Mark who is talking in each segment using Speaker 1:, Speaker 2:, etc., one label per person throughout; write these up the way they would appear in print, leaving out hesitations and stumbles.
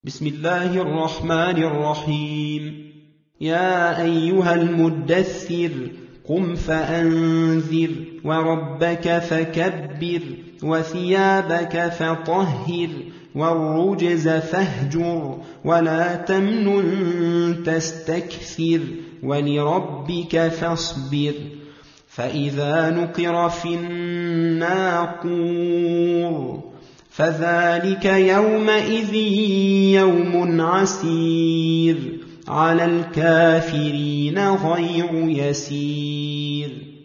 Speaker 1: بسم الله الرحمن الرحيم. يا أيها المدثر قم فأنذر وربك فكبر وثيابك فطهر والرجز فاهجر ولا تمنن تستكثر ولربك فاصبر. فإذا نقر في الناقور فذلك يومئذ يوم عسير على الكافرين غير يسير.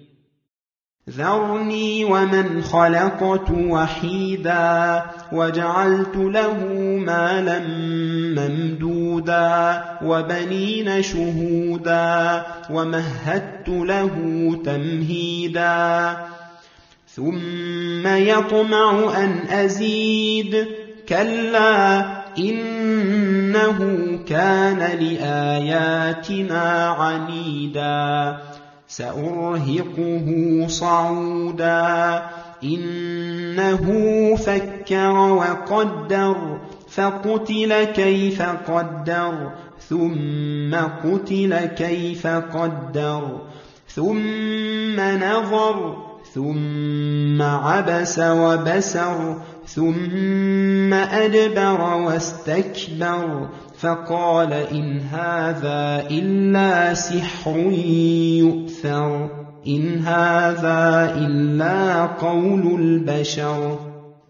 Speaker 1: ذرني ومن خلقت وحيدا وجعلت له مالا ممدودا وبنين شهودا ومهدت له تمهيدا ثم يطمع أن أزيد كلا إنه كان لآياتنا عنيدا سأرهقه صعودا إنه فكر وقدر فقتل كيف قدر ثم قتل كيف قدر ثم نظر ثم عبس وبسر ثم أدبر واستكبر فقال إن هذا إلا سحر يؤثر إن هذا إلا قول البشر.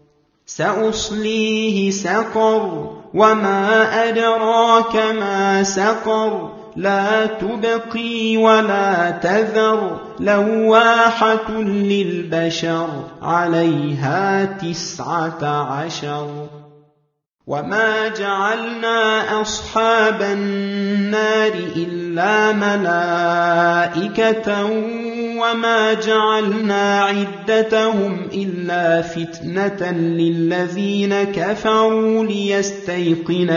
Speaker 1: سأصليه سقر وما أدراك ما سقر لا تبقي ولا تذر لواحة للبشر عليها 19. وما جعلنا أصحاب النار إلا ملائكة وما جعلنا عدتهم إلا فتنة للذين كفروا ليستيقن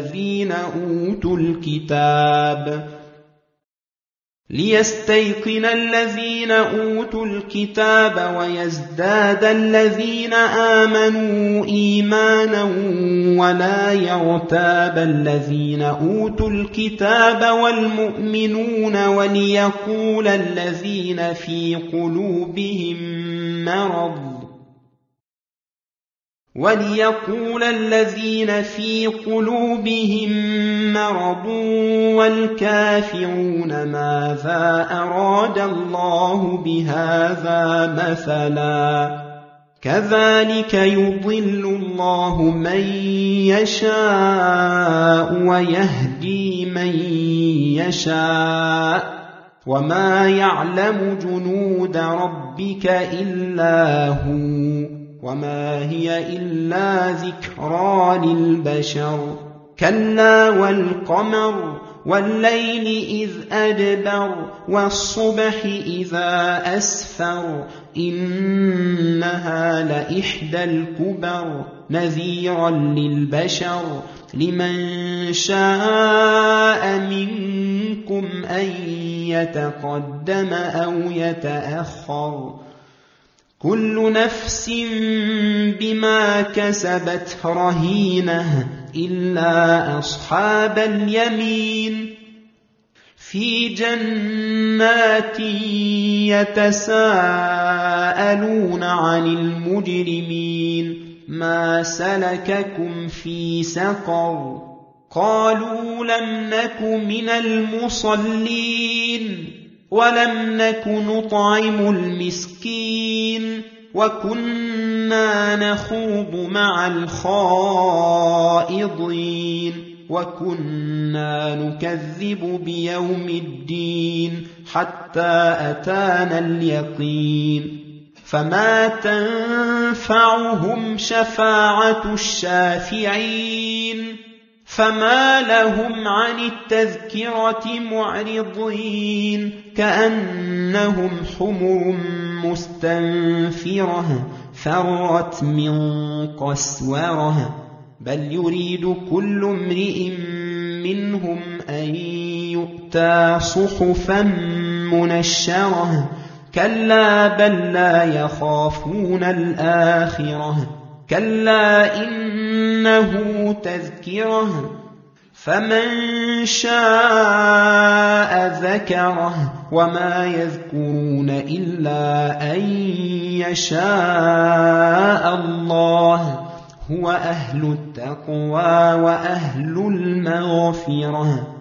Speaker 1: الذين أوتوا الكتاب ويزداد الذين آمنوا إيمانا ولا يرتاب الذين أوتوا الكتاب والمؤمنون وليقول الذين في قلوبهم مرض والكافرون ماذا أراد الله بهذا مثلا كذلك يضل الله من يشاء ويهدي من يشاء وما يعلم جنود ربك إلا هو وما هي إلا ذكرى للبشر. كلا والقمر والليل إذ أدبر والصبح إذا أسفر إنها لإحدى الكبر نذيرا للبشر لمن شاء منكم أن يتقدم أو يتأخر كل نفس بما كسبت رهينة إلا أصحاب اليمين في جنات يتساءلون عن المجرمين ما سلككم في سقر قالوا لم نك من المصلين ولم نك نطعم المسكين وكنا نخوض مع الخائضين وكنا نكذب بيوم الدين حتى أتانا اليقين فما تنفعهم شفاعة الشافعين فما لهم عن التذكرة معرضين كأنهم حمر مستنفرة فرت من قسورة بل يريد كل امرئ منهم أن يؤتى صحفا منشرة كلا بل لا يخافون الآخرة كلا إنه تذكرة فمن شاء ذكره وما يذكرون إلا أن يشاء الله هو أهل التقوى وأهل المغفرة